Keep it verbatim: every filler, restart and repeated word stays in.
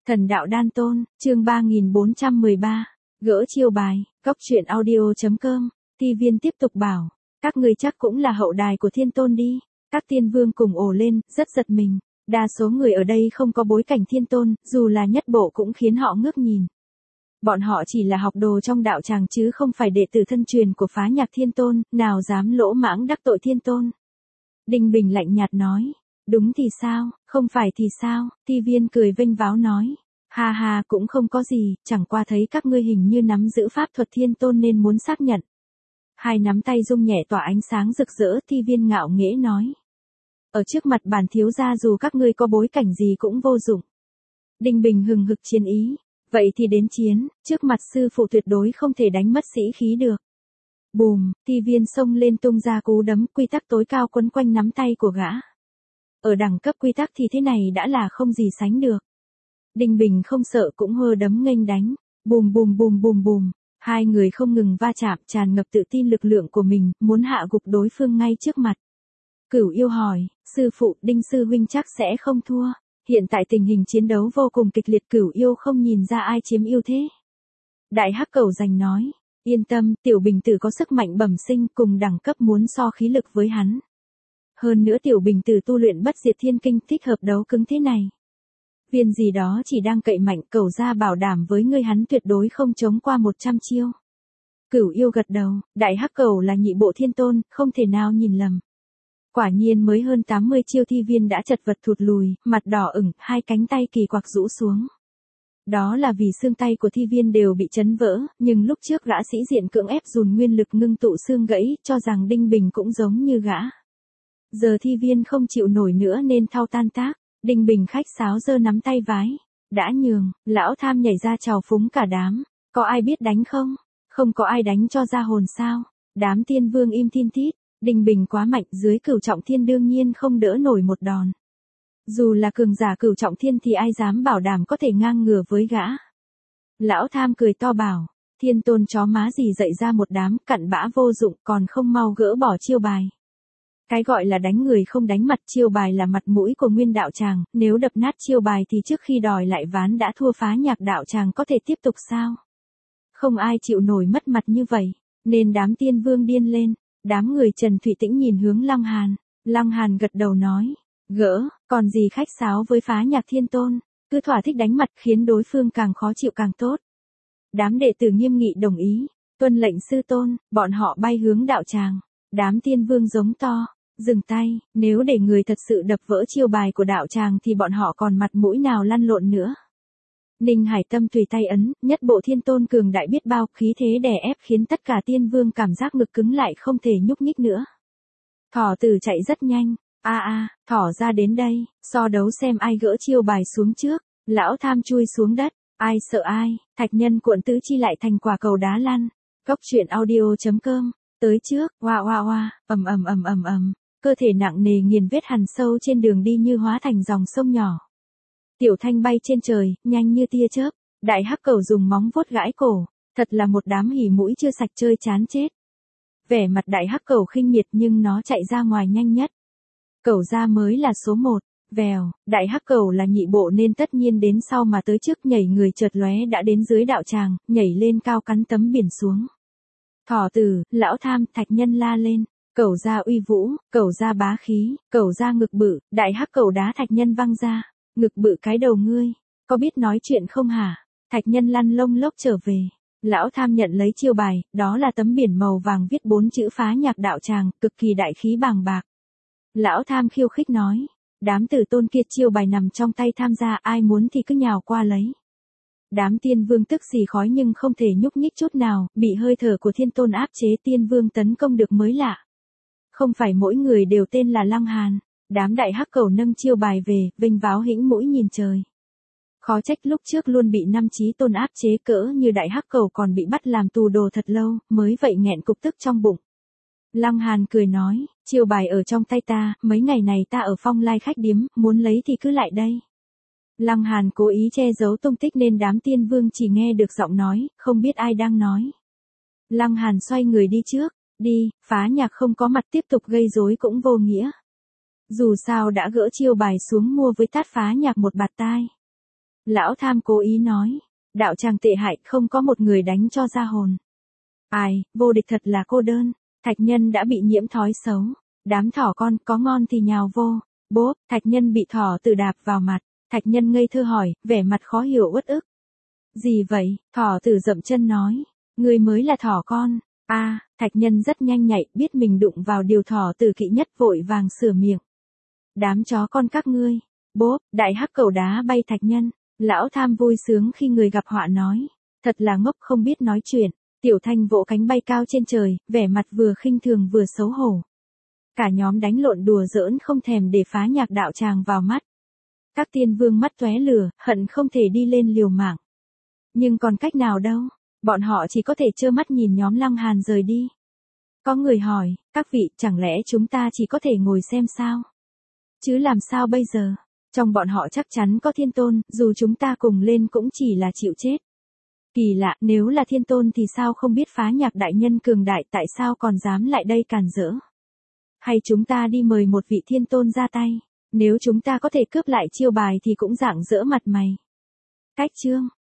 Thần đạo đan tôn, chương ba nghìn bốn trăm mười ba, gỡ chiêu bài, cóc truyện audio chấm com, Ti Viên tiếp tục bảo, các ngươi chắc cũng là hậu đài của thiên tôn đi, các tiên vương cùng ồ lên, rất giật mình, đa số người ở đây không có bối cảnh thiên tôn, dù là nhất bộ cũng khiến họ ngước nhìn. Bọn họ chỉ là học đồ trong đạo tràng chứ không phải đệ tử thân truyền của phá nhạc thiên tôn, nào dám lỗ mãng đắc tội thiên tôn. Đinh Bình lạnh nhạt nói. Đúng thì sao, không phải thì sao, Ti Viên cười vênh váo nói. Ha ha cũng không có gì, chẳng qua thấy các ngươi hình như nắm giữ pháp thuật thiên tôn nên muốn xác nhận. Hai nắm tay rung nhẹ tỏa ánh sáng rực rỡ, Ti Viên ngạo nghễ nói. Ở trước mặt bản thiếu gia dù các ngươi có bối cảnh gì cũng vô dụng. Đinh Bình hừng hực chiến ý. Vậy thì đến chiến, trước mặt sư phụ tuyệt đối không thể đánh mất sĩ khí được. Bùm, Ti Viên xông lên tung ra cú đấm quy tắc tối cao quấn quanh nắm tay của gã. Ở đẳng cấp quy tắc thì thế này đã là không gì sánh được. Đinh Bình không sợ cũng hơ đấm nghênh đánh, bùm bùm bùm bùm bùm, hai người không ngừng va chạm tràn ngập tự tin lực lượng của mình, muốn hạ gục đối phương ngay trước mặt. Cửu Yêu hỏi, sư phụ Đinh sư huynh chắc sẽ không thua, hiện tại tình hình chiến đấu vô cùng kịch liệt, Cửu Yêu không nhìn ra ai chiếm ưu thế. Đại Hắc Cẩu giành nói, yên tâm, tiểu bình tử có sức mạnh bẩm sinh cùng đẳng cấp muốn so khí lực với hắn. Hơn nữa tiểu bình tử tu luyện bất diệt thiên kinh thích hợp đấu cứng thế này. Viên gì đó chỉ đang cậy mạnh, Cẩu gia bảo đảm với ngươi hắn tuyệt đối không chống qua một trăm chiêu. Cửu Yêu gật đầu, Đại Hắc Cẩu là nhị bộ thiên tôn, không thể nào nhìn lầm. Quả nhiên mới hơn tám mươi chiêu Ti Viên đã chật vật thụt lùi, mặt đỏ ửng, hai cánh tay kỳ quặc rũ xuống. Đó là vì xương tay của Ti Viên đều bị chấn vỡ, nhưng lúc trước gã sĩ diện cưỡng ép dồn nguyên lực ngưng tụ xương gãy, cho rằng Đinh Bình cũng giống như gã. Giờ Ti Viên không chịu nổi nữa nên thao tan tác, Đinh Bình khách sáo giơ nắm tay vái. Đã nhường, lão tham nhảy ra chào phúng cả đám, có ai biết đánh không? Không có ai đánh cho ra hồn sao? Đám tiên vương im thin thít, Đinh Bình quá mạnh, dưới cửu trọng thiên đương nhiên không đỡ nổi một đòn. Dù là cường giả cửu trọng thiên thì ai dám bảo đảm có thể ngang ngửa với gã. Lão tham cười to bảo, thiên tôn chó má gì dậy ra một đám cặn bã vô dụng còn không mau gỡ bỏ chiêu bài. Cái gọi là đánh người không đánh mặt, chiêu bài là mặt mũi của nguyên đạo tràng, nếu đập nát chiêu bài thì trước khi đòi lại ván đã thua, phá nhạc đạo tràng có thể tiếp tục sao? Không ai chịu nổi mất mặt như vậy, nên đám tiên vương điên lên, đám người Trần Thủy Tĩnh nhìn hướng Lăng Hàn, Lăng Hàn gật đầu nói, gỡ, còn gì khách sáo với phá nhạc thiên tôn, cứ thỏa thích đánh mặt khiến đối phương càng khó chịu càng tốt. Đám đệ tử nghiêm nghị đồng ý, tuân lệnh sư tôn, bọn họ bay hướng đạo tràng, đám tiên vương giống to. Dừng tay, nếu để người thật sự đập vỡ chiêu bài của đạo tràng thì bọn họ còn mặt mũi nào lăn lộn nữa. Ninh Hải Tâm tùy tay ấn, nhất bộ thiên tôn cường đại biết bao, khí thế đè ép khiến tất cả tiên vương cảm giác ngực cứng lại không thể nhúc nhích nữa. Thỏ tử chạy rất nhanh, a a, thỏ ra đến đây, so đấu xem ai gỡ chiêu bài xuống trước, lão tham chui xuống đất, ai sợ ai, thạch nhân cuộn tứ chi lại thành quả cầu đá lăn, cóc truyện audio chấm com, tới trước, oa oa oa, ầm ầm ầm ầm ầm. Cơ thể nặng nề nghiền vết hằn sâu trên đường đi như hóa thành dòng sông nhỏ. Tiểu Thanh bay trên trời, nhanh như tia chớp, Đại Hắc Cẩu dùng móng vuốt gãi cổ, thật là một đám hỉ mũi chưa sạch chơi chán chết. Vẻ mặt Đại Hắc Cẩu khinh miệt nhưng nó chạy ra ngoài nhanh nhất. Cẩu gia mới là số một, vèo, Đại Hắc Cẩu là nhị bộ nên tất nhiên đến sau mà tới trước, nhảy người chợt lóe đã đến dưới đạo tràng, nhảy lên cao cắn tấm biển xuống. Thỏ tử, lão tham, thạch nhân la lên. Cẩu gia uy vũ, cẩu gia bá khí, cẩu gia ngực bự, Đại Hắc Cẩu đá thạch nhân văng ra, ngực bự cái đầu ngươi, có biết nói chuyện không hả? Thạch nhân lăn lông lốc trở về, lão tham nhận lấy chiêu bài, đó là tấm biển màu vàng viết bốn chữ phá nhạc đạo tràng, cực kỳ đại khí bàng bạc. Lão tham khiêu khích nói, đám tử tôn kia chiêu bài nằm trong tay tham gia, ai muốn thì cứ nhào qua lấy. Đám tiên vương tức xì khói nhưng không thể nhúc nhích chút nào, bị hơi thở của thiên tôn áp chế, tiên vương tấn công được mới lạ. Không phải mỗi người đều tên là Lăng Hàn, đám Đại Hắc Cẩu nâng chiêu bài về, vênh váo hĩnh mũi nhìn trời. Khó trách lúc trước luôn bị năm chí tôn áp chế, cỡ như Đại Hắc Cẩu còn bị bắt làm tù đồ thật lâu, mới vậy nghẹn cục tức trong bụng. Lăng Hàn cười nói, chiêu bài ở trong tay ta, mấy ngày này ta ở Phong Lai khách điếm, muốn lấy thì cứ lại đây. Lăng Hàn cố ý che giấu tung tích nên đám tiên vương chỉ nghe được giọng nói, không biết ai đang nói. Lăng Hàn xoay người đi trước. Đi, phá nhạc không có mặt tiếp tục gây rối cũng vô nghĩa. Dù sao đã gỡ chiêu bài xuống, mua với tát phá nhạc một bạt tai. Lão Tham cố ý nói. Đạo tràng tệ hại, không có một người đánh cho ra hồn. Ai, vô địch thật là cô đơn. Thạch Nhân đã bị nhiễm thói xấu. Đám thỏ con có ngon thì nhào vô. Bốp, Thạch Nhân bị thỏ tử đạp vào mặt. Thạch Nhân ngây thơ hỏi, vẻ mặt khó hiểu uất ức. Gì vậy? Thỏ tử dậm chân nói. Ngươi mới là thỏ con. A, à, Thạch Nhân rất nhanh nhạy, biết mình đụng vào điều thỏ tử kỵ nhất, vội vàng sửa miệng. Đám chó con các ngươi. Bốp, đại hắc cầu đá bay Thạch Nhân. Lão Tham vui sướng khi người gặp họa nói. Thật là ngốc không biết nói chuyện. Tiểu Thanh vỗ cánh bay cao trên trời, vẻ mặt vừa khinh thường vừa xấu hổ. Cả nhóm đánh lộn đùa giỡn không thèm để phá nhạc đạo tràng vào mắt. Các tiên vương mắt tóe lửa, hận không thể đi lên liều mạng. Nhưng còn cách nào đâu, bọn họ chỉ có thể trơ mắt nhìn nhóm Lăng Hàn rời đi. Có người hỏi, các vị, chẳng lẽ chúng ta chỉ có thể ngồi xem sao? Chứ làm sao bây giờ? Trong bọn họ chắc chắn có Thiên Tôn, dù chúng ta cùng lên cũng chỉ là chịu chết. Kỳ lạ, nếu là Thiên Tôn thì sao không biết phá nhạc đại nhân cường đại, tại sao còn dám lại đây càn rỡ? Hay chúng ta đi mời một vị Thiên Tôn ra tay, nếu chúng ta có thể cướp lại chiêu bài thì cũng rạng rỡ mặt mày. Cách chương